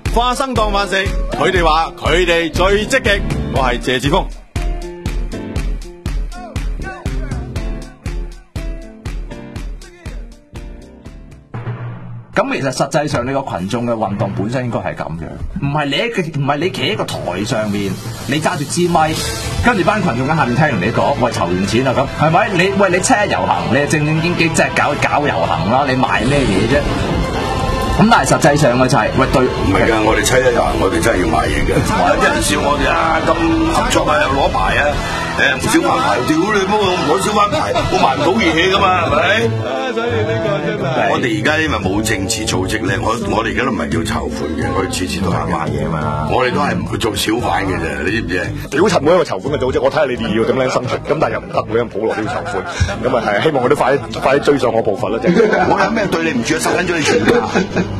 花生當飯食，佢哋話佢哋最積極。我係謝志峰。 咁其實實際上你個群眾嘅運動本身應該係咁樣，唔係你企喺個台上面，你揸住支咪，跟住班群眾喺下面聽完你講，喂，籌完錢啦咁，係咪？你車遊行，你係正正經經即係搞遊行啦，你賣咩嘢啫？咁但係實際上嘅就係、喂對， 唔係㗎，我哋七一遊行，我哋真係要買嘢嘅。有人笑我哋啊，咁合作啊，又攞牌啊，小販牌，屌你乜攞小販牌，我賣唔到嘢㗎嘛，係咪？ 所以呢個真係我哋而家因為冇政治組織咧，我哋而家都唔係叫籌款嘅，我哋次次都係買嘢嘛。我哋都係唔去做小販嘅啫，你知唔知？ 屌柒每一個籌款嘅組織，我睇下你哋要點樣生存，咁但係又唔得，每人普羅都要籌款，咁啊係希望佢都快啲追上我步伐啦，即係。 我有咩對你唔住啊？收緊咗你全家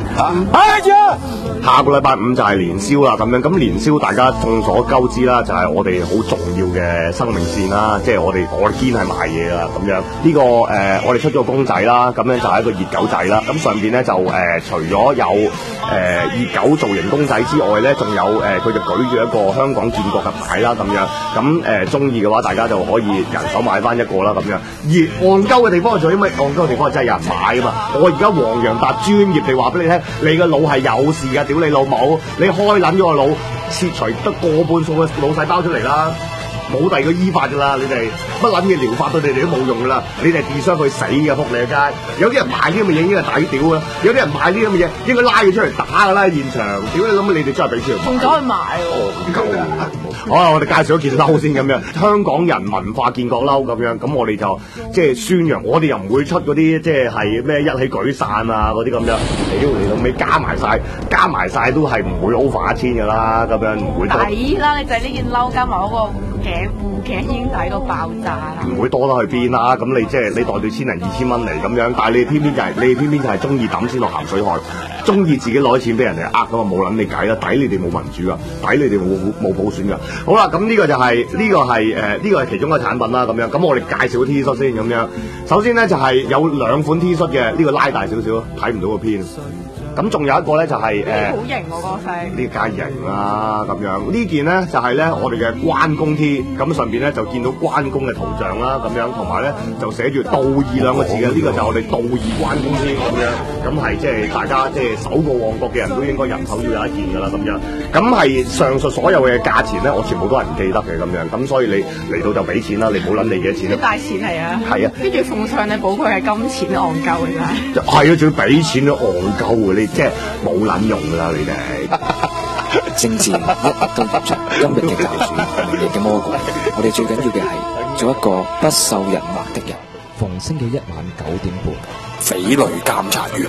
下個禮拜五就係年宵啦，咁樣咁年宵大家眾所周知啦，就係我哋好重要嘅生命線啦，即係我哋堅係賣嘢啦，咁樣呢個我哋出咗個公仔啦，咁樣就係一個熱狗仔啦，咁上邊咧就除咗有熱狗造型公仔之外咧，仲有佢就舉住一個香港建國嘅牌啦，咁樣咁中意嘅話，大家就可以人手買翻一個啦，咁樣。而戇鳩嘅地方就係因為戇鳩嘅地方真係有人買啊嘛，我而家黃洋達專業地話俾你聽，你個腦係有事㗎，屌你老母！你開撚咗個腦，切除得過半數嘅腦細胞出嚟啦，冇第二個醫法㗎啦，你哋乜撚嘅療法對你哋都冇用㗎啦，你哋自傷去死嘅，仆你個街！有啲人買呢咁嘅嘢已經係抵屌啦，有啲人買呢咁嘅嘢應該拉佢出嚟打㗎啦，現場！屌你諗你哋真係俾錢仲走去買喎！ 好啦，我哋介紹一件褸先咁樣，香港人文化建國褸咁樣，咁我哋就即係宣揚，我哋又唔會出嗰啲即係咩一起舉傘啊嗰啲咁樣，屌你老尾加埋晒都係唔會 over 1000㗎啦，咁樣唔會多。 抵啦！你就係呢件褸加埋嗰個護頸已經抵到爆炸啦！ 唔會多得去邊啦，咁你即係你袋到1000零2000蚊嚟咁樣，但係你偏偏就係中意抌錢落鹹水海，中意自己攞錢俾人哋呃咁啊，冇撚你計啦，抵你哋冇民主噶，抵你哋冇普選噶。好啦，咁呢個就係呢個係其中一個產品啦，咁樣。咁我哋介紹個 T 恤先咁樣。首先咧就係有兩款 T 恤嘅，呢個拉大少少，睇唔到個片。咁仲有一個咧就係好型喎個色， 呢家型啦咁樣。呢件咧就係咧我哋嘅關公 T，咁上邊咧就見到關公嘅圖像啦咁樣，同埋咧就寫住道義兩個字嘅，呢個就係我哋道義關公 T 咁樣。咁係即係大家即係守過旺角嘅人都應該人手要有一件㗎啦咁樣。咁係上述所有嘅價錢咧，我全部都係唔記得嘅咁樣。咁所以你嚟到就俾錢啦，你唔好諗你幾多錢啦。 大錢係啊， 係啊， 跟住奉上你寶貴係金錢戇鳩嘅真係。 係啊，仲要俾錢都戇鳩嘅，你即係冇撚用㗎啦，你哋。 政治一都唔出，今日嘅教主，明日嘅魔鬼。我哋最緊要嘅係做一個不受人罵的人。逢星期一晚9點半，匪類監察員。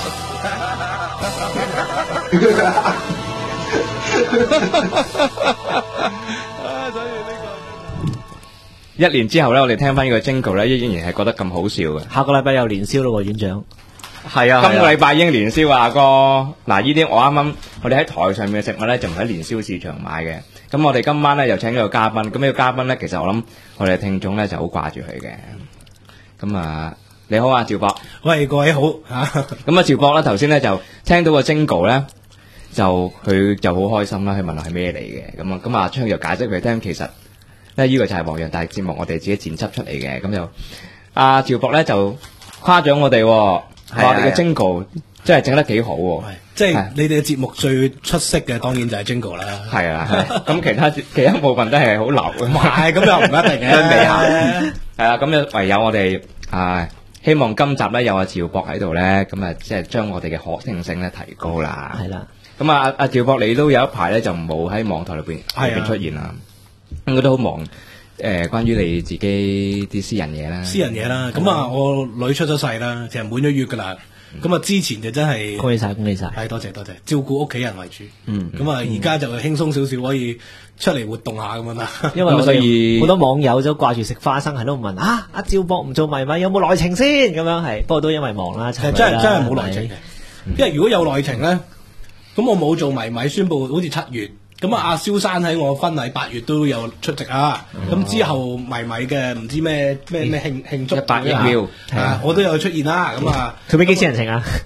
一年之後咧，我哋聽翻呢個 Jingle 咧，依然係覺得咁好笑嘅。 下個禮拜有年宵咯，院長。 係啊，今個禮拜已經年宵啊，哥。嗱，呢啲我啱啱我哋喺台上面嘅食物咧，就唔喺年宵市場買嘅。咁我哋今晚咧又請咗個嘉賓，咁呢個嘉賓咧，其實我諗我哋嘅聽眾咧就好掛住佢嘅。咁啊，你好啊，趙博。 喂，各位好嚇。 咁啊，趙博咧頭先咧就聽到個 Jingle 咧，佢就好開心啦，佢問係咩嚟嘅。咁啊，昌就解釋俾佢聽，其實咧呢個就係黃洋達節目，我哋自己剪輯出嚟嘅。咁就阿趙博咧就誇獎我哋。話你嘅 Jingle 真係整得幾好喎， 即係你哋嘅節目最出色嘅當然就係 Jingle 啦。 係啊，咁其他部分都係好流嘅。 唔係，咁又唔一定嘅。 相比下，係啦，咁就唯有我哋希望今集咧有阿趙博喺度咧，咁啊即係將我哋嘅可聽性咧提高啦。 係啦， 咁阿趙博你都有一排咧就冇喺網台裏邊出現啦，咁佢都好忙。關於你自己啲私人嘢啦， 咁啊，我女出咗世啦，其實滿咗月噶啦。咁啊，之前就真係恭喜晒， 係多謝，照顧屋企人為主。咁啊，而家就輕鬆少少，可以出嚟活動下咁樣啦。 因為所以好多網友都掛住食花生，喺度問阿趙博唔做迷米有冇內情先？咁樣係，不過都因為忙啦，真係冇內情嘅。因為如果有內情咧，咁我冇做迷米，宣布好似7月。咁啊，阿蕭山喺我婚禮8月都有出席啊！咁之後迷米嘅唔知咩慶祝 100億秒， 我都有出現啦！咁啊， 佢俾幾錢人情啊？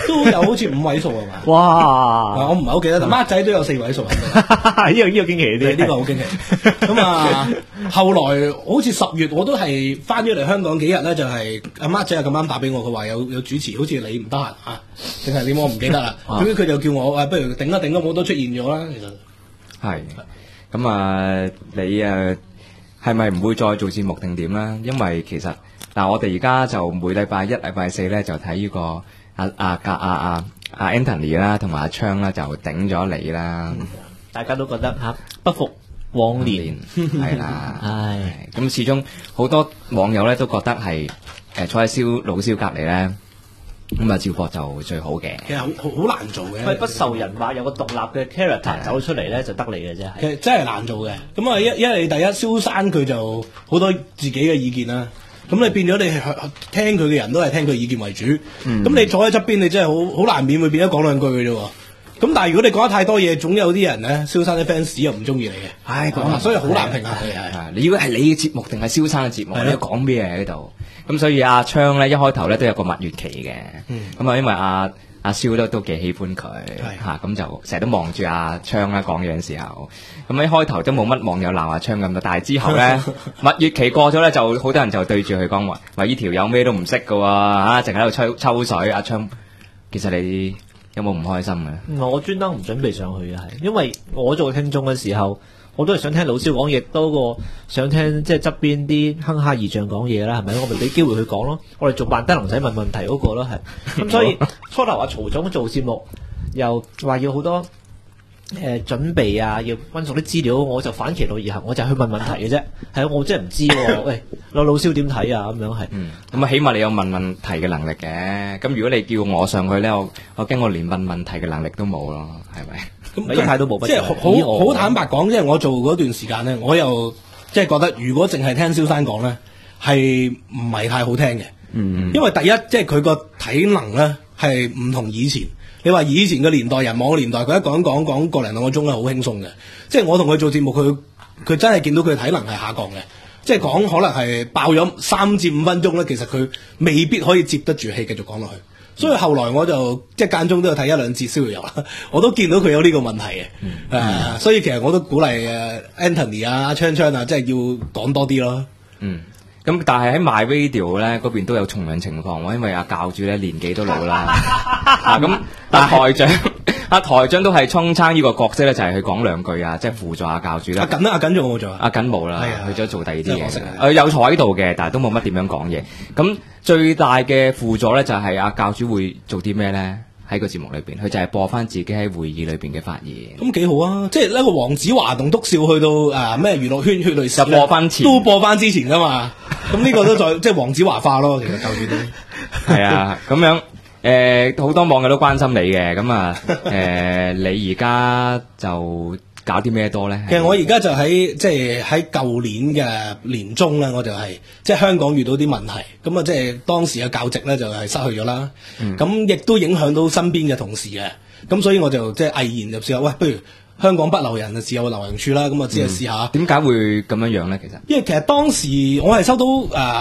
都有好似5位數係嘛？ 哇！ 我唔係好記得，但孖仔都有4位數喺度。 呢個驚奇啲， 呢個好驚奇。咁啊，後來好似10月我都係翻咗嚟香港幾日咧，就係阿孖仔咁啱打俾我，佢話有主持，好似你唔得閒啊，定係點我唔記得啦。咁佢就叫我不如頂一頂，我都出現咗啦。其實係咁啊，你係咪唔會再做節目定點啦？因為其實嗱，我哋而家就每禮拜一、禮拜四咧就睇呢個阿 Anthony 啦，同埋阿昌啦，就頂咗你啦。 大家都覺得不復往年係啦， 唉， 咁始終好多網友咧都覺得係坐喺老蕭隔離咧，咁啊趙博就最好嘅。 其實好難做嘅， 因為不受人話有個獨立嘅 character 走出嚟咧，就得你嘅啫。 其實真係難做嘅。咁啊，因為第一蕭山佢就好多自己嘅意見啦。咁你變咗你係聽佢嘅人都係聽佢意見為主。咁你坐喺側邊，你真係好難免會變咗講兩句嘅啫。咁但係如果你講得太多嘢，總有啲人咧，蕭生啲 fans 又唔中意你嘅。唉，所以好難評下佢係。 你如果係你嘅節目定係蕭生嘅節目，你要講咩喺度？咁所以阿昌咧一開頭咧都有個蜜月期嘅。咁啊，因為阿蕭都幾喜歡佢嚇，咁就成日都望住阿昌啦講嘢嘅時候。咁一開頭都冇乜網友鬧阿昌咁多，但係之後咧蜜月期過咗咧，就好多人就對住佢講話呢條友咩都唔識㗎喎，淨喺度抽水。阿昌，其實你有冇唔開心嘅？ 我專登唔準備上去嘅係，因為我做聽眾嘅時候，我都係想聽老蕭講嘢多過想聽即係側邊啲哼哈二將講嘢啦，係咪？我咪俾機會佢講咯。我哋做扮低能仔問問題嗰個咯，係。咁所以初頭話曹總做節目，又話要好多準備啊，要溫熟啲資料，我就反其道而行，我就去問問題嘅啫。係我真係唔知喎。喂，老蕭點睇啊？咁樣係。 咁啊，起碼你有問問題嘅能力嘅。咁如果你叫我上去咧，我驚我連問問題嘅能力都冇咯，係咪？ 咁一睇都冇。 即係好坦白講，因為我做嗰段時間咧，我又即係覺得，如果淨係聽蕭生講咧，係唔係太好聽嘅。因為第一，即係佢個體能咧係唔同以前。你話以前嘅年代人網嘅年代，佢一講個零兩個鐘咧，好輕鬆嘅。即係我同佢做節目，佢真係見到佢體能係下降嘅。即係講可能係爆咗3至5分鐘咧，其實佢未必可以接得住氣繼續講落去。所以後來我就即係間中都有睇1-2節逍遙遊啦，我都見到佢有呢個問題嘅。所以其實我都鼓勵Anthony 啊、昌啊，即係要講多啲咯。 咁但係喺 My Radio 咧嗰邊都有重樣情況喎，因為阿教主咧年紀都老啦。咁但係台長都係充撐呢個角色咧，就係去講兩句啊，即係輔助阿教主啦。 阿緊仲有冇做啊？ 阿緊冇啦，去咗做第二啲嘢。有坐喺度嘅，但係都冇乜點樣講嘢。咁最大嘅輔助咧就係阿教主會做啲咩咧？喺個節目裏邊，佢就係播翻自己喺會議裏邊嘅發言。 咁幾好啊！即係呢個黃子華棟篤笑去到咩娛樂圈血淚史， 播翻前都播翻之前噶嘛。咁呢個都再即係黃子華化咯。其實教主都係啊，咁樣好多網友都關心你嘅。咁啊你而家就搞啲咩多咧？ 其實我而家就喺舊年嘅年中咧，我就係即係香港遇到啲問題，咁啊即係當時嘅教職咧就係失去咗啦。咁亦都影響到身邊嘅同事嘅，咁所以我就即係毅然就試下，喂，不如香港不留人，就試下留人處啦。咁啊，只係試下。 點解會咁樣樣咧？其實因為其實當時我係收到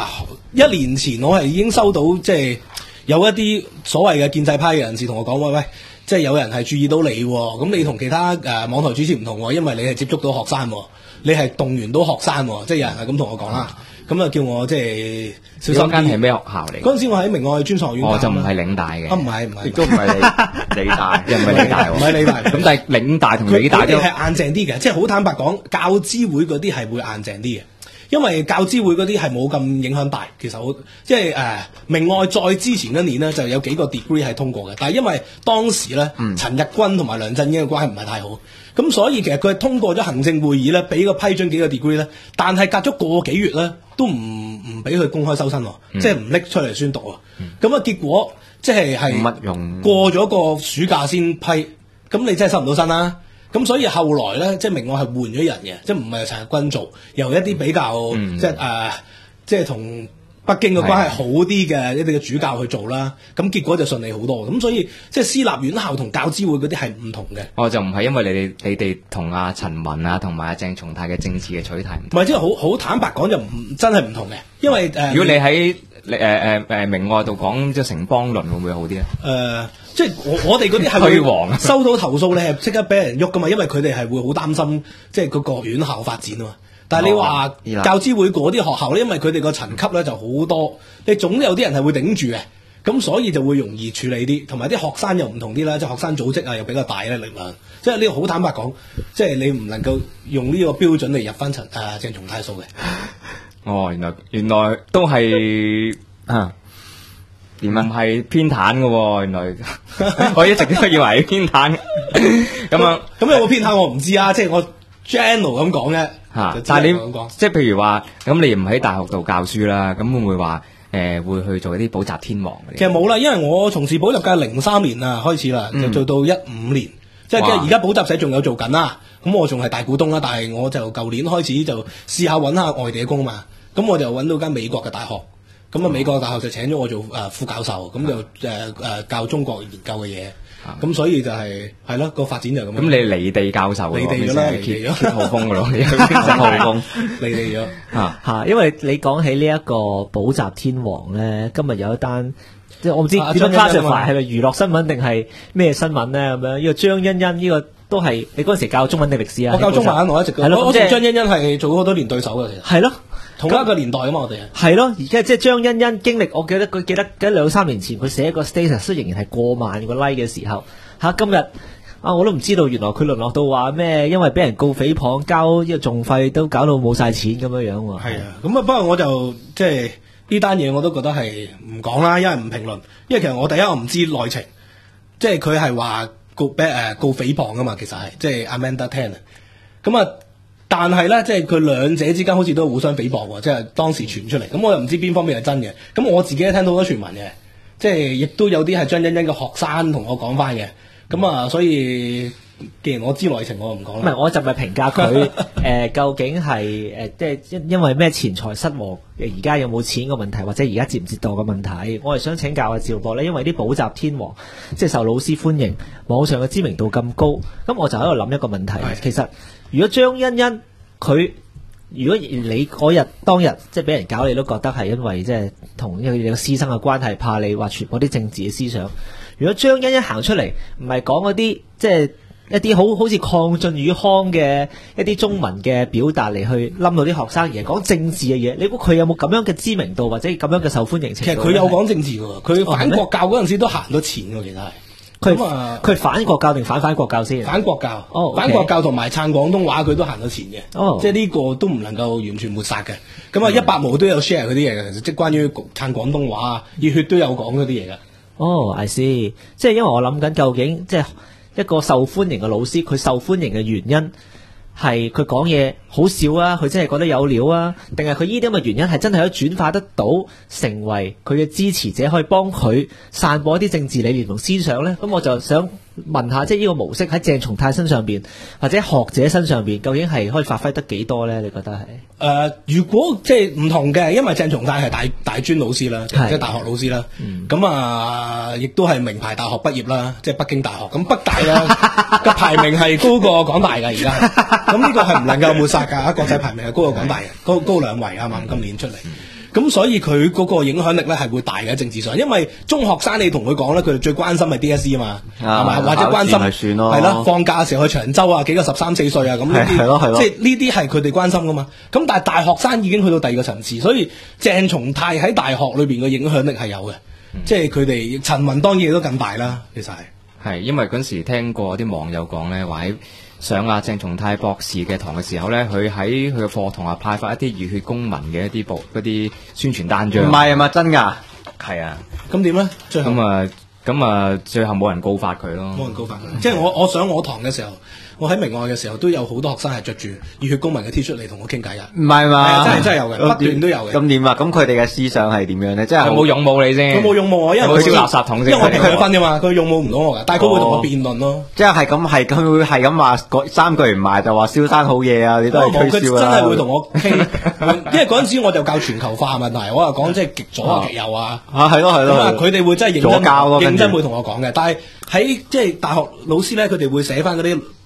1年前我係已經收到即係有一啲所謂嘅建制派嘅人士同我講，喂。即係有人係注意到你，咁你同其他網台主持唔同，因為你係接觸到學生，你係動員到學生，即係有人係咁同我講啦。咁啊叫我即係小心啲。嗰間係咩學校嚟？ 嗰陣時我喺明愛專上學院。 就唔係嶺大嘅。 唔係， 亦都唔係理大，又唔係理大喎。 唔係理大。 咁但係嶺大同理大都係硬淨啲嘅，即係好坦白講，教資會嗰啲係會硬淨啲嘅。因為教資會嗰啲係冇咁影響大，其實好即係明愛再之前一年呢，就有幾個 degree 係通過嘅，但係因為當時咧陳日君同埋梁振英嘅關係唔係太好，咁所以其實佢係通過咗行政會議咧，俾個批准幾個 degree 咧，但係隔咗個幾月咧都唔俾佢公開收身，即係唔拎出嚟宣讀啊，咁啊結果即係冇乜用，過咗個暑假先批，咁你真係收唔到身啦。咁所以後來咧，即係明愛係換咗人嘅，即係唔係由陳日君做，由一啲比較即係同北京嘅關係好啲嘅一啲嘅主教去做啦。咁結果就順利好多。咁所以即係私立院校同教資會嗰啲係唔同嘅。 就唔係因為你哋同阿陳雲啊同埋阿鄭松泰嘅政治嘅取態唔係，即係好坦白講就真係唔同嘅。因為如果你喺明愛度講即係城邦論會唔會好啲咧？ 即係我哋嗰啲係會虛黃收到投訴，你係即刻俾人喐噶嘛，因為佢哋係會好擔心即係嗰個院校發展啊嘛。但係你話教資會嗰啲學校咧，因為佢哋個層級咧就好多，你總有啲人係會頂住嘅，咁所以就會容易處理啲，同埋啲學生又唔同啲啦，即係學生組織啊又比較大咧力量，即係呢個好坦白講，即係你唔能夠用呢個標準嚟入翻鄭松泰數嘅。 哦，原來都係點啊？唔係偏袒嘅喎，原來我一直都以為係偏袒。咁樣咁有冇偏袒我唔知啊，即係我 general 咁講啫。 但係你即係譬如話，咁你唔喺大學度教書啦，咁會唔會話會去做一啲補習天王嘅？ 其實冇啦，因為我從事補習界03年啊開始啦，就做到15年，即係而家補習社仲有做緊啦。咁我仲係大股東啦，但係我就舊年開始就試下揾下外地嘅工嘛。咁我就揾到間美國嘅大學，咁啊美國嘅大學就請咗我做副教授，咁就教中國研究嘅嘢。咁所以就係咯個發展就咁。咁你離地教授， 離地咗啦，離地咗 ，7號風噶咯，7號風， 離地咗嚇。因為你講起呢一個補習天王咧，今日有一單，即係我唔知點樣 classify 係咪娛樂新聞定係咩新聞咧咁樣？呢個張欣欣呢個都係你嗰陣時教中文定歷史啊？ 我教中文，我一直我同張欣欣係做咗好多年對手嘅，其實係咯。同一個年代啊嘛，我哋係咯，而家即係張欣欣經歷，我記得2-3年前佢寫一個 status 仍然係過萬個 like 嘅時候，今日我都唔知道原來佢淪落到話咩，因為俾人告誹謗交呢個訟費都搞到冇晒錢咁樣喎。 係啊，咁不過我就即係呢單嘢我都覺得係唔講啦，因為唔評論，因為其實我第一我唔知內情，即係佢係話告誹謗噶嘛，其實係即係 Amanda Tan 咁啊。但係咧，即係佢兩者之間好似都互相誹謗喎，即係當時傳出嚟。咁我又唔知邊方面係真嘅。咁我自己都聽到好多傳聞嘅，即係亦都有啲係張欣欣嘅學生同我講翻嘅。咁啊，所以既然我知內情，我唔講啦。 唔係，我就咪評價佢究竟係即係因為咩錢財失和，而家有冇錢嘅問題，或者而家接唔接到嘅問題。我係想請教下趙博咧，因為啲補習天王即係受老師歡迎，網上嘅知名度咁高，咁我就喺度諗一個問題，其實。如果張欣欣佢，如果你嗰日當日即係俾人搞，你都覺得係因為即係同因為你個師生嘅關係，怕你話傳播啲政治嘅思想。如果張欣欣行出嚟，唔係講嗰啲即係一啲好似鄺俊宇康嘅一啲中文嘅表達嚟去冧到啲學生，而係講政治嘅嘢，你估佢有冇咁樣嘅知名度或者咁樣嘅受歡迎程度？ 其實佢有講政治㗎，佢反國教嗰陣時都行咗錢㗎，其實係。 佢反國教定反國教先？ 反國教， 反國教同埋撐廣東話，佢都行咗前嘅。即係呢個都唔能夠完全抹殺嘅。咁啊，100毛都有 share 嗰啲嘢嘅，即係關於撐廣東話啊，熱血都有講嗰啲嘢嘅。 I see，即係因為我諗緊究竟即係一個受歡迎嘅老師，佢受歡迎嘅原因係佢講嘢好笑啊，佢真係覺得有料啊，定係佢呢啲咁嘅原因係真係可以轉化得到成為佢嘅支持者，可以幫佢散播一啲政治理念同思想呢？咁我就想問下，即係呢個模式喺鄭松泰身上邊或者學者身上邊，究竟係可以發揮得幾多呢？你覺得係？ 如果即係唔同嘅，因為鄭松泰係大專老師啦，即係大學老師啦，咁亦都係名牌大學畢業啦，即係北京大學。咁北大啦嘅排名係高過港大㗎，而家咁呢個係唔能夠抹殺㗎，國際排名係高過港大嘅，高2位啱啱今年出嚟。咁所以佢嗰個影響力咧係會大嘅喺政治上，因為中學生你同佢講咧，佢哋最關心係 DSE 啊嘛，係咪？或者關心係啦，放假嘅時候去長洲啊，幾個13、14歲啊，咁呢啲，即係呢啲係佢哋關心噶嘛。咁但係大學生已經去到第二個層次，所以鄭松泰喺大學裏邊嘅影響力係有嘅，即係佢哋陳雲當然亦都更大啦。其實係因為嗰陣時聽過啲網友講咧，話喺上鄭松泰博士嘅堂嘅時候咧，佢喺佢嘅課堂派發一啲熱血公民嘅一啲嗰啲宣傳單張。 唔係啊嘛，真㗎？ 係啊。 咁點咧？最後咁最後冇人告發佢咯。 冇人告發佢，即係我上我堂嘅時候，我喺明愛嘅時候都有好多學生係着住熱血公民嘅 T 恤嚟同我傾偈㗎。 唔係嘛？ 真係有嘅，不斷都有嘅。 咁點啊？咁佢哋嘅思想係點樣咧？即係佢冇勇武你先。 佢冇勇武我，因為佢燒垃圾桶先。 因為我評分㗎嘛，佢勇武唔到我㗎，但係佢會同我辯論咯。 即係佢會係咁話3句唔埋就話蕭生好嘢啊！你都係推銷啦。 佢真係會同我傾，因為嗰陣時我就教全球化問題，我又講即係極左啊、極右啊。 係咯。 咁啊，佢哋會真係認真會同我講嘅。 但係喺即係大學老師咧，佢哋會寫翻嗰啲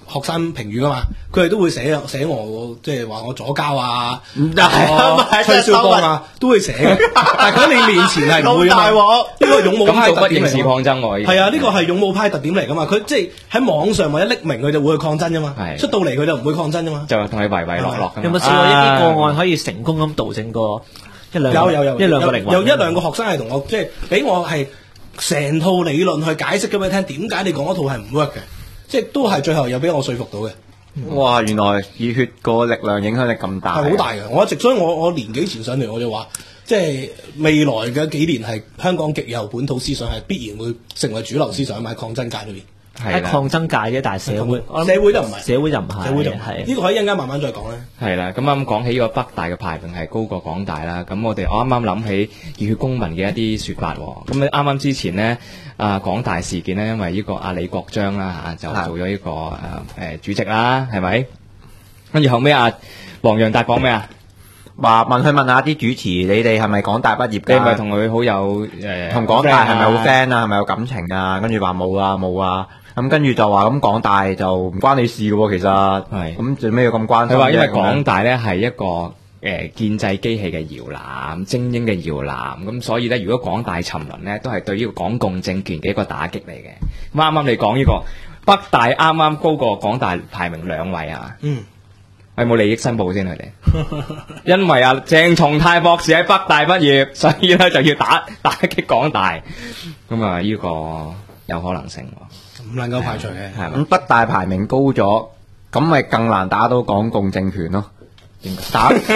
學生評語噶嘛，佢哋都會寫我，即係話我左膠啊，吹簫幫啊，都會寫嘅。但係喺你面前係唔會啊嘛。呢個勇武派特點嚟。 咁就不刑事抗爭喎。 係啊，呢個係勇武派特點嚟噶嘛。佢即係喺網上或者匿名佢就會去抗爭啫嘛。出到嚟佢就唔會抗爭啫嘛。 就同你唯唯諾諾。 有冇試過一啲個案可以成功咁導正過一兩個靈魂？ 有一兩個學生係同我即係俾我係成套理論去解釋俾你聽，點解你講嗰套係唔 work 嘅。即係都係最後有俾我說服到嘅。 哇！原來熱血個力量影響力咁大， 係好大嘅。所以我年幾前上嚟我就話，即係未來嘅幾年係香港極右本土思想係必然會成為主流思想喺抗爭界裏邊。 喺抗爭界啫，但係社會就唔係， 社會就唔係， 呢個可以一陣間慢慢再講咧。 係啦，咁啱講起呢個北大嘅排名係高過港大啦。咁我啱啱諗起熱血公民嘅一啲説法喎。咁你啱啱之前呢，港大事件呢，因為呢個阿李國章啦就做咗呢個主席啦，係咪？跟住後尾黃洋達講咩啊？ 話問下啲主持，你哋係咪港大畢業㗎？ 你係咪同佢好有同港大係咪好 friend 啊？係咪有感情啊？跟住話冇啊。咁跟住就話咁港大就唔關你事嘅喎，其實係咁做咩要咁關心？ 佢話因為港大咧係一個建制機器嘅搖籃，精英嘅搖籃，咁所以咧如果港大沉淪咧，都係對呢個港共政權嘅一個打擊嚟嘅。咁啱啱你講呢個北大啱啱高過港大排名2位啊？有冇利益申報先佢哋？因為鄭松泰博士喺北大畢業，所以咧就要打擊港大。咁呢個有可能性喎。 唔能夠排除嘅， 係咁北大排名高咗，咁咪更難打到港共政權咯？打個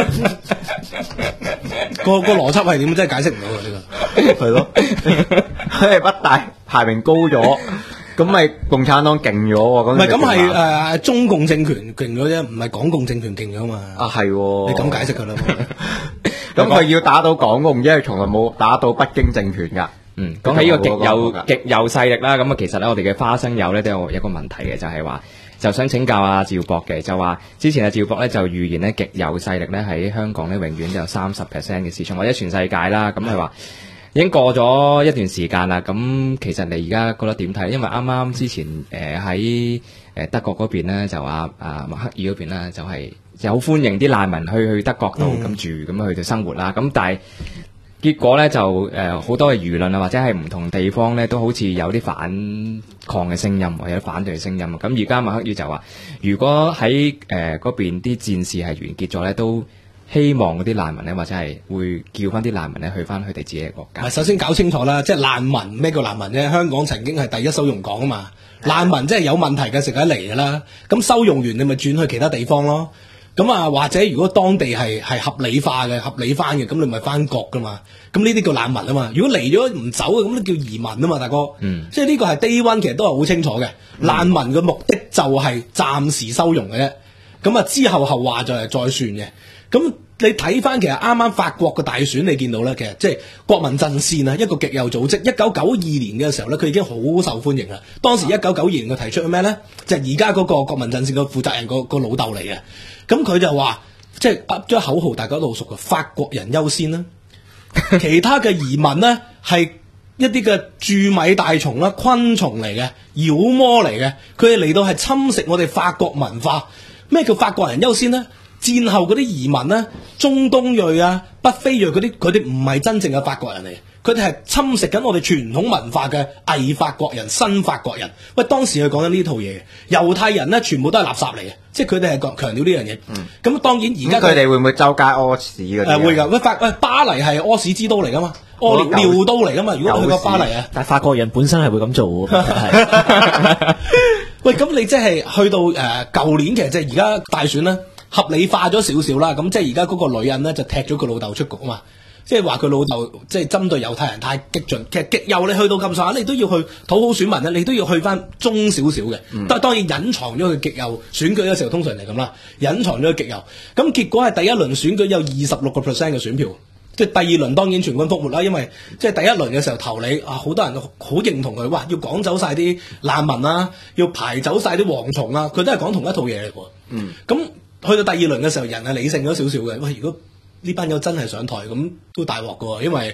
邏輯係點？真係解釋唔到嘅呢個。 係咯，北大排名高咗，咁咪共產黨勁咗喎？ 唔係咁係中共政權勁咗啫，唔係港共政權勁咗嘛？ 係喎， 你咁解釋㗎啦。 咁佢要打到港共，因為從來冇打到北京政權㗎。 講起呢個極右勢力啦，咁其實咧我哋嘅花生友咧都有一個問題嘅，就係話就想請教阿趙博嘅，就話之前阿趙博咧就預言咧極右勢力咧喺香港咧永遠就有30% 嘅市場，或者全世界啦。咁佢話已經過咗一段時間啦。咁其實你而家覺得點睇？因為啱啱之前喺德國嗰邊咧就話默克爾嗰邊咧就係好歡迎啲難民去德國度咁住，咁去到生活啦。咁但係結果咧就好多嘅輿論啊，或者係唔同地方咧都好似有啲反抗嘅聲音，或者反對嘅聲音。咁而家默克爾就話，如果喺嗰邊啲戰事係完結咗咧，都希望嗰啲難民咧，或者係會叫翻啲難民咧去翻佢哋自己嘅國家。 首先搞清楚啦，即係難民咩叫難民啫？香港曾經係第一收容港啊嘛，難民即係有問題嘅時候嚟㗎啦。咁收容完你咪轉去其他地方咯。咁或者如果當地係合理化嘅、合理翻嘅，咁你咪翻國噶嘛？咁呢啲叫難民啊嘛。如果嚟咗唔走嘅，咁都叫移民啊嘛，大哥。即係呢個係 day one，其實都係好清楚嘅。難民嘅目的就係暫時收容嘅啫。咁之後話就係再算嘅。咁你睇翻其實啱啱法國嘅大選，你見到咧，其實即係國民陣線啊，一個極右組織。1992年嘅時候咧，佢已經好受歡迎啦。當時1992年佢提出咩咧？就係而家嗰個國民陣線嘅負責人個老豆嚟嘅。咁佢就話，即係噏咗口號，大家都好熟嘅，法國人優先啦。其他嘅移民呢，係一啲嘅蛀米大蟲啦、昆蟲嚟嘅、妖魔嚟嘅，佢哋嚟到係侵蝕我哋法國文化。咩叫法國人優先呢？戰後嗰啲移民呢，中東裔啊、北非裔嗰啲，佢哋唔係真正嘅法國人嚟。佢哋係侵蝕緊我哋傳統文化嘅偽法國人、新法國人。喂，當時佢講緊呢套嘢嘅猶太人咧，全部都係垃圾嚟嘅，即係佢哋係強調呢樣嘢。咁當然而家佢哋會唔會周街屙屎嗰啲？ 會㗎。喂，巴黎係屙屎之都嚟㗎嘛，屙尿都嚟㗎嘛。如果去過巴黎啊， 但係法國人本身係會咁做喎。 喂，咁你即係去到舊年，其實即係而家大選咧，合理化咗少少啦。咁即係而家嗰個女人咧就踢咗佢老豆出局啊嘛。即係話佢老豆即係針對猶太人太激進，其實極右你去到咁上下，你都要去討好選民咧，你都要去翻中少少嘅。但係當然隱藏咗佢極右選舉嘅時候，通常嚟咁啦，隱藏咗佢極右。咁結果係第一輪選舉有26%嘅選票，即係第二輪當然全軍覆沒啦，因為即係第一輪嘅時候投你好多人都好認同佢，哇要趕走晒啲難民啊，要排走晒啲蝗蟲啊，佢都係講同一套嘢嚟喎。咁去到第二輪嘅時候，人係理性咗少少嘅。喂，如果呢班友真係上台咁都大鑊㗎喎，因為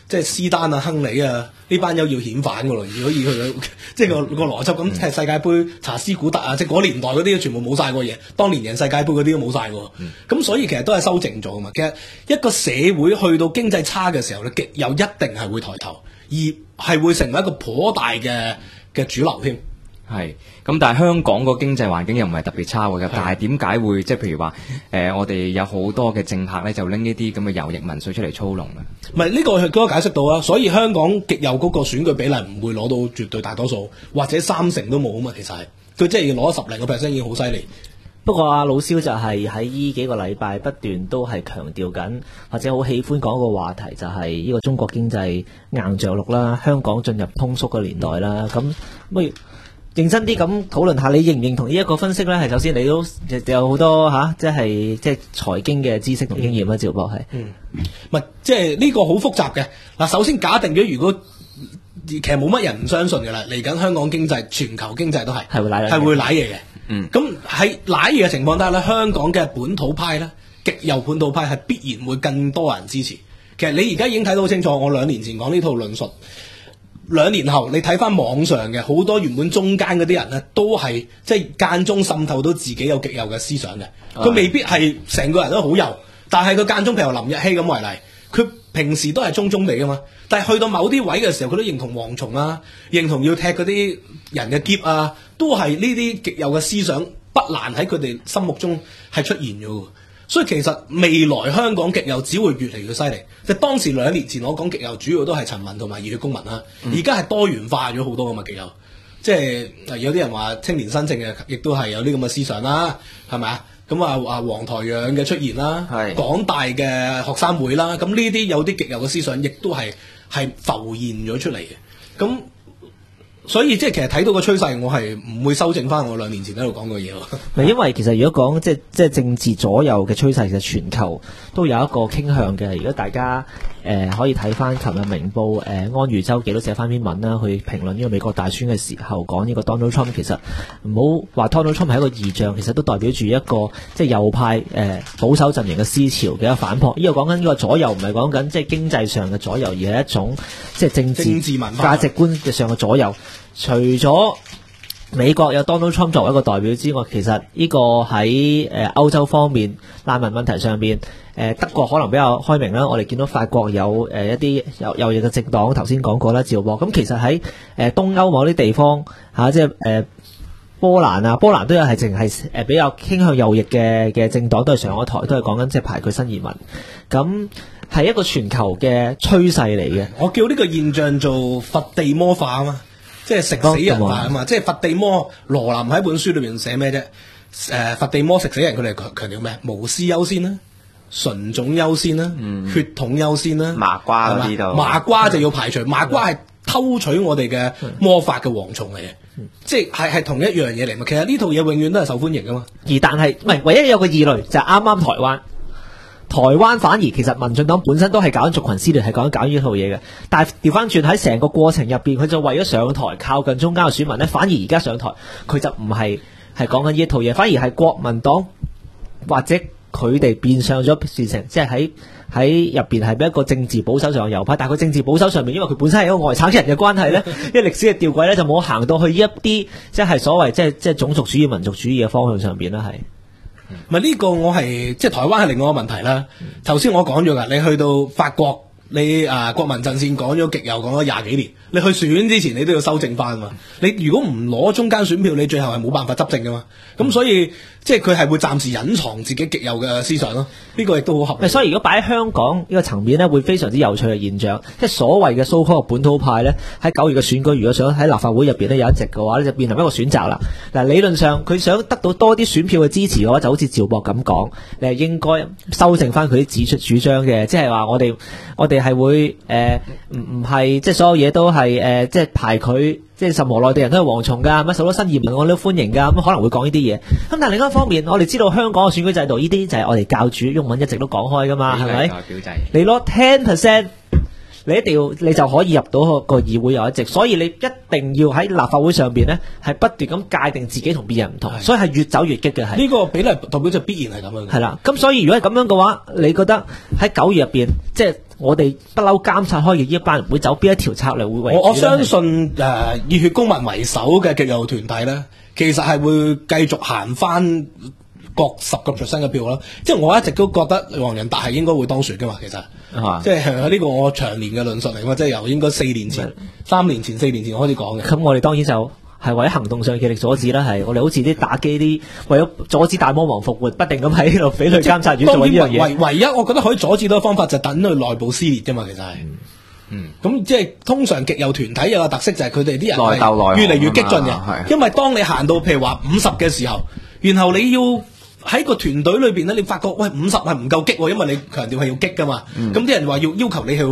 即係斯丹啊、亨利啊呢班友要遣返噶咯，如果以佢即係個邏輯咁，係世界盃查斯古特啊，即係嗰年代嗰啲全部冇晒過嘢，當年贏世界盃嗰啲都冇晒過，咁所以其實都係修正咗噶嘛。其實一個社會去到經濟差嘅時候咧，極右一定係會抬頭，而係會成為一個頗大嘅主流添。 係，咁但係香港個經濟環境又唔係特別差嘅，但係點解會即係譬如話我哋有好多嘅政客咧就拎呢啲咁嘅右翼民粹出嚟操弄啊？ 唔係呢個係都解釋到啦，所以香港極右嗰個選舉比例唔會攞到絕對大多數，或者30%都冇啊嘛。其實係佢即係要攞10零個%已經好犀利。 不過阿老蕭就係喺呢幾個禮拜不斷都係強調緊，或者好喜歡講一個話題，就係呢個中國經濟硬着陸啦，香港進入通縮嘅年代啦。咁不如認真啲咁討論下，你認唔認同呢一個分析咧？係首先你都有好多即係財經嘅知識同經驗啦，趙博係。 唔係即係呢個好複雜嘅嗱。首先假定咗，如果其實冇乜人唔相信嘅啦，嚟緊香港經濟、全球經濟都係會舐嘢嘅。咁喺舐嘢嘅情況底下咧，香港嘅本土派咧，極右本土派係必然會更多人支持。其實你而家已經睇到好清楚，我2年前講呢套論述。2年後，你睇翻網上嘅好多原本中間嗰啲人咧，都係即係間中滲透到自己有極右嘅思想嘅。佢未必係成個人都好右，但係佢間中譬如林日曦咁為例，佢平時都係中地噶嘛。但係去到某啲位嘅時候，佢都認同蝗蟲啊，認同要踢嗰啲人嘅劫啊，都係呢啲極右嘅思想不難喺佢哋心目中係出現咗嘅。所以其實未來香港極右只會越嚟越犀利。即係當時2年前我講極右，主要都係陳文同埋熱血公民啦。而家係多元化咗好多噶嘛極右，即係有啲人話青年新政嘅，亦都係有啲咁嘅思想啦，係咪啊？咁黃台仰嘅出現啦，港大嘅學生會啦，咁呢啲有啲極右嘅思想，亦都係浮現咗出嚟嘅。咁所以即係其實睇到個趨勢，我係唔會修正翻我2年前喺度講嘅嘢喎。 因為其實如果講即係政治左右嘅趨勢，其實全球都有一個傾向嘅。如果大家可以睇翻琴日明報安裕周記都寫翻篇文啦，去評論呢個美國大選嘅時候講呢個 Donald Trump， 其實唔好話 Donald Trump 係一個異象，其實都代表住一個即係右派保守陣營嘅思潮嘅一個反撲。呢個講緊呢個左右唔係講緊即係經濟上嘅左右，而係一種即係政治文化價值觀上嘅左右。除咗美國有 Donald Trump 作為一個代表之外，其實呢個喺歐洲方面難民問題上邊，德國可能比較開明啦。我哋見到法國有一啲右翼嘅政黨，頭先講過啦，趙博。咁其實喺東歐某啲地方即係波蘭都有係淨係比較傾向右翼嘅政黨，都係上咗台，都係講緊即係排拒新移民。咁係一個全球嘅趨勢嚟嘅。 我叫呢個現象做佛地魔化啊嘛。即係食死人化啊嘛！即係佛地魔，羅琳喺本書裏邊寫咩啫？佛地魔食死人，佢哋強調咩？無私優先啦，純種優先啦，血統優先啦。 麻瓜嗰啲度，麻瓜就要排除，麻瓜係偷取我哋嘅魔法嘅蝗蟲嚟嘅，即係同一樣嘢嚟嘛。其實呢套嘢永遠都係受歡迎噶嘛。 但係唔係唯一有個異類就係啱啱台灣。台灣反而其實民進黨本身都係搞緊族群撕裂，係搞呢套嘢嘅。但係調翻轉喺成個過程入邊，佢就為咗上台靠近中間嘅選民咧，反而而家上台佢就唔係講緊呢一套嘢，反而係國民黨或者佢哋變相咗事情，即係喺入邊係一個政治保守上嘅右派。但係佢政治保守上面，因為佢本身係一個外省人嘅關係咧，因為歷史嘅吊詭咧就冇行到去一啲即係所謂即係種族主義、民族主義嘅方向上邊啦，係。 咪呢個我係即係台灣係另外一個問題啦。頭先我講咗噶，你去到法國，你國民陣線講咗極右講咗20幾年，你去選之前你都要修正翻嘛。你如果唔攞中間選票，你最後係冇辦法執政噶嘛。咁所以即係佢係會暫時隱藏自己極右嘅思想咯。呢個亦都好合理。 所以如果擺喺香港呢個層面咧，會非常之有趣嘅現象，即係所謂嘅so called本土派咧，喺9月嘅選舉，如果想喺立法會入邊咧有一席嘅話咧，就變成一個選擇啦。嗱，理論上佢想得到多啲選票嘅支持嘅話，就好似趙博咁講，你係應該修正翻佢啲指出主張嘅，即係話我哋係會唔係即係所有嘢都係即係排拒。即係任何內地人都係蝗蟲㗎，乜受到新移民我都歡迎㗎，咁可能會講呢啲嘢。咁但係另一方面，我哋知道香港嘅選舉制度呢啲就係我哋教主毓民一直都講開㗎嘛，係咪？你攞 10%， 你就可以入到個議會有一席，所以你一定要喺立法會上邊咧係不斷咁界定自己同別人唔同，所以係越走越激嘅。係呢個比例代表就必然係咁樣。 係啦，咁所以如果係咁樣嘅話，你覺得喺9月入邊，即係我哋不嬲監察開嘅呢一班人會走邊一條策略會為主呢？ 我相信熱血公民為首嘅極右團體咧，其實係會繼續行翻各10%嘅票啦。即係我一直都覺得黃仁達係應該會當選嘅嘛，其實。即係呢個我長年嘅論述嚟嘛，即係由應該3年前開始講嘅。 咁我哋當然就係為咗行動上極力阻止啦，係我哋好似啲打機啲為咗阻止大魔王復活，不定咁喺度匪類監察院做呢樣嘢。 唯一我覺得可以阻止到嘅方法就係等佢內部撕裂啫嘛，其實係。咁即係通常極右團體有個特色就係佢哋啲人係越嚟越激進嘅，因為當你行到譬如話50嘅時候，然後你要喺個團隊裏邊咧，你發覺喂50係唔夠激，因為你強調係要激噶嘛，咁啲人話要求你係要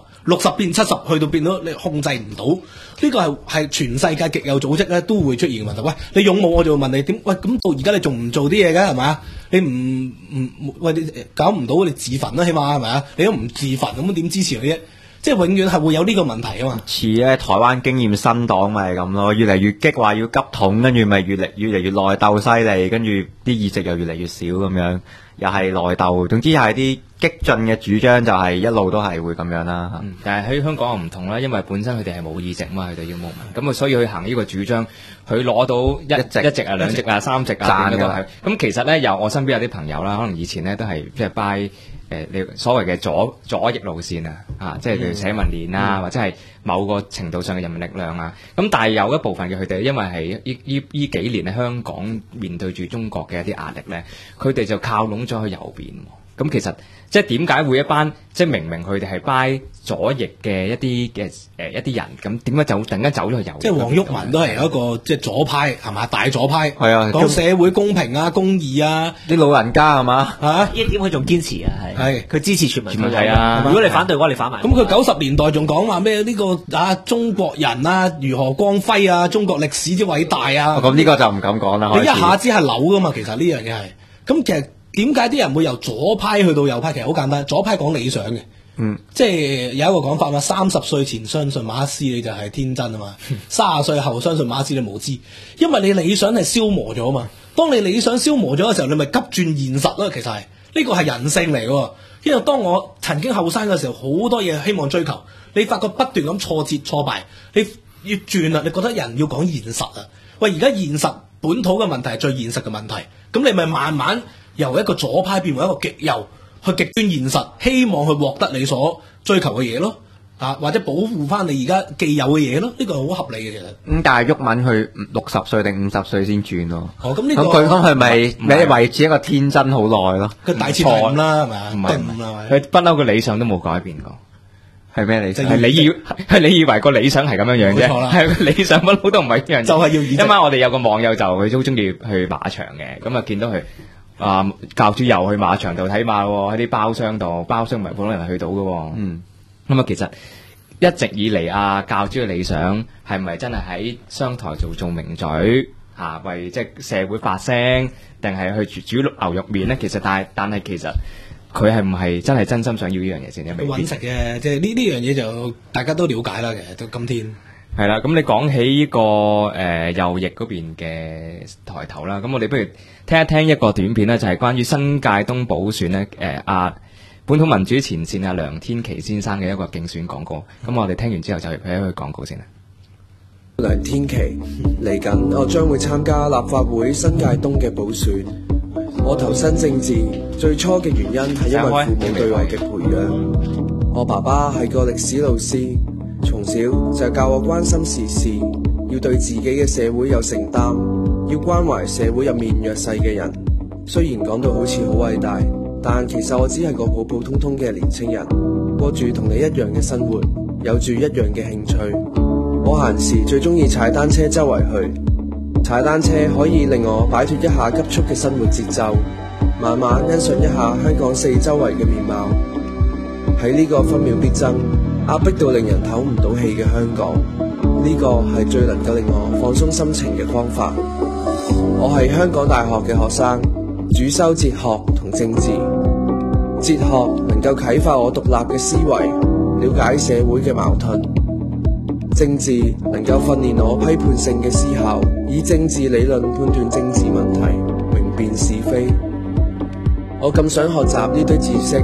60變70，去到變到你控制唔到，呢個係全世界極右組織咧都會出現嘅問題。喂，你勇武我就會問你點？喂，咁到而家你仲唔做啲嘢嘅係咪啊？你唔喂你搞唔到你自焚啦，起碼係咪啊？你都唔自焚咁點支持你啫？即係永遠係會有呢個問題啊嘛。 似咧台灣經驗新黨咪係咁咯，越嚟越激話要急統，跟住咪越嚟越內鬥犀利，跟住啲議席又越嚟越少咁樣，又係內鬥。總之係啲激進嘅主張就係一路都係會咁樣啦。 但係喺香港又唔同啦，因為本身佢哋係冇議席嘛，佢哋要冇咁啊，所以佢行呢個主張，佢攞到一席啊、2席啊、3席啊，點都係。咁其實咧，我身邊有啲朋友啦，可能以前咧都係即係拜你所謂嘅左翼路線啊，即係譬如社民連啊，或者係某個程度上嘅人民力量啊。咁但係有一部分嘅佢哋，因為係呢幾年喺香港面對住中國嘅一啲壓力咧，佢哋就靠攏咗去右邊。咁其實即係點解會一班即係明明佢哋係拜左翼嘅一啲人，咁點解就突然間走咗去右？即係黃毓民都係有一個即係左派係嘛，大左派係啊， 講社會公平啊、公義啊， 啲老人家係嘛嚇呢一點佢仲堅持啊，係佢支持全民係啊。 如果你反對嘅話，你反埋。 咁佢90年代仲講話咩呢個中國人啊如何光輝啊，中國歷史之偉大啊。 咁呢個就唔敢講啦。 你一下子係扭噶嘛，其實呢樣嘢係。咁其實點解啲人會由左派去到右派？其實好簡單，左派講理想嘅。即係有一個講法嘛，30歲前相信馬克思你就係天真啊嘛，30歲後相信馬克思你無知，因為你理想係消磨咗啊嘛。當你理想消磨咗嘅時候，你咪急轉現實咯。其實係呢個係人性嚟嘅，因為當我曾經後生嘅時候，好多嘢希望追求，你發覺不斷咁挫折挫敗，你要轉啦，你覺得人要講現實啊。喂，而家現實本土嘅問題係最現實嘅問題，咁你咪慢慢由一個左派變為一個極右，去極端現實，希望去獲得你所追求嘅嘢咯，或者保護翻你而家既有嘅嘢咯，呢個係好合理嘅其實。 但係毓民去60歲定50歲先轉咯。 咁呢個佢係咪你維持一個天真好耐咯？ 佢大切錯啦，係咪啊？唔係， 佢不嬲嘅理想都冇改變過。 係咩理想？ 係你以為個理想係咁樣樣啫？係理想不嬲都唔係呢樣。 就係要今晚我哋有個網友就佢好中意去馬場嘅，咁啊見到佢。教主又去馬場度睇馬喎，喺啲包廂度，包廂唔係普通人去到嘅喎。咁啊，其實一直以嚟教主嘅理想係咪真係喺商台做名嘴為即係社會發聲，定係去煮牛肉麵咧？其實但係其實佢係唔係真係真心想要呢樣嘢先？ 佢揾食嘅，即係呢樣嘢就大家都了解啦。其實到今天。 係啦，咁你講起呢個右翼嗰邊嘅抬頭啦，咁我哋不如聽一聽一個短片咧，就係關於新界東補選咧，本土民主前線梁天琦先生嘅一個競選廣告。咁我哋聽完之後就去一去廣告先啦。 梁天琦嚟緊，我將會參加立法會新界東嘅補選。我投身政治最初嘅原因係因為父母對我嘅培養。我爸爸係個歷史老師。從小就教我關心時事，要對自己嘅社會有承擔，要關懷社會入面弱勢嘅人。雖然講到好似好偉大，但其實我只係個普普通通嘅年輕人，過住同你一樣嘅生活，有住一樣嘅興趣。我閒時最中意踩單車周圍去，踩單車可以令我擺脫一下急速嘅生活節奏，慢慢欣賞一下香港四周圍嘅面貌。喺呢個分秒必爭，壓迫到令人唞唔到氣嘅香港，呢個係最能夠令我放鬆心情嘅方法。我係香港大學嘅學生，主修哲學同政治。哲學能夠啟發我獨立嘅思維，了解社會嘅矛盾；政治能夠訓練我批判性嘅思考，以政治理論判斷政治問題，明辨是非。我咁想學習呢堆知識，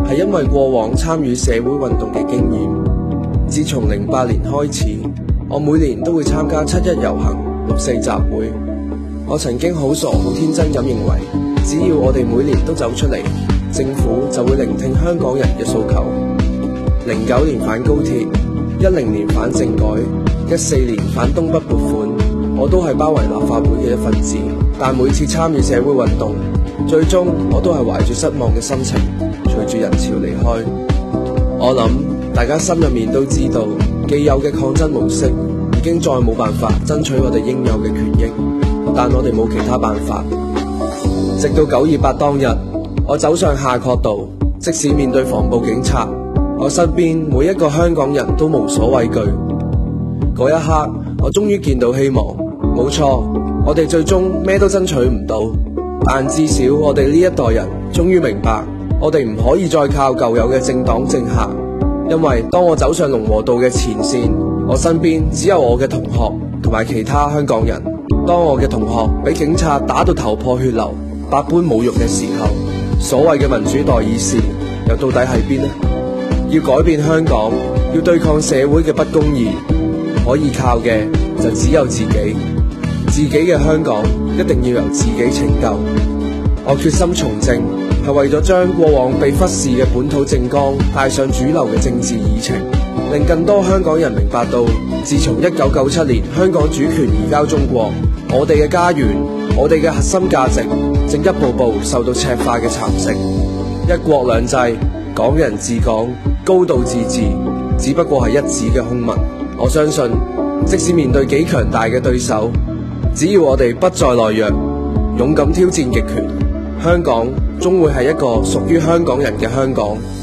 係因為過往參與社會運動嘅經驗。自從08年開始，我每年都會參加7·1遊行、6·4集會。我曾經好傻好天真咁認為，只要我哋每年都走出嚟，政府就會聆聽香港人嘅訴求。09年反高鐵，10年反政改，14年反東北撥款，我都係包圍立法會嘅一份子。但每次參與社會運動，最終我都係懷住失望嘅心情，隨住人潮離開。我諗大家心入面都知道，既有嘅抗爭模式已經再冇辦法爭取我哋應有嘅權益，但我哋冇其他辦法。直到9·28當日，我走上夏慤道，即使面對防暴警察，我身邊每一個香港人都無所畏懼。嗰一刻，我終於見到希望。冇錯，我哋最終咩都爭取唔到，但至少我哋呢一代人終於明白，我哋唔可以再靠舊有嘅政黨政客。因為當我走上龍和道嘅前線，我身邊只有我嘅同學同埋其他香港人。當我嘅同學俾警察打到頭破血流、百般侮辱嘅時候，所謂嘅民主代議士又到底喺邊呢？要改變香港，要對抗社會嘅不公義，可以靠嘅就只有自己。自己嘅香港一定要由自己拯救。我決心從政，係為咗將過往被忽視嘅本土政綱帶上主流嘅政治議程，令更多香港人明白到，自從1997年香港主權移交中國，我哋嘅家園，我哋嘅核心價值正一步步受到赤化嘅蠶食。一國兩制、港人治港、高度自治，只不過係一紙嘅空文。我相信，即使面對幾強大嘅對手，只要我哋不再懦弱，勇敢挑戰極權，香港終會係一個屬於香港人嘅香港。